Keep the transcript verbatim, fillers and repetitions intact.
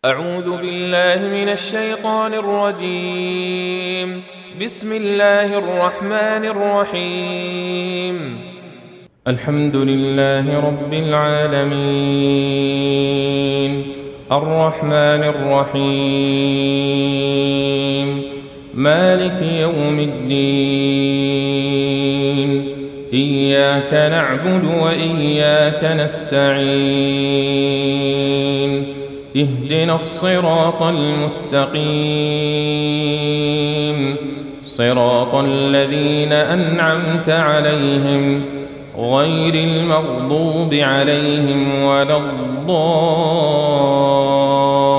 أعوذ بالله من الشيطان الرجيم. بسم الله الرحمن الرحيم. الحمد لله رب العالمين، الرحمن الرحيم، مالك يوم الدين، إياك نعبد وإياك نستعين، اهدنا الصراط المستقيم، صراط الذين أنعمت عليهم غير المغضوب عليهم ولا الضالين.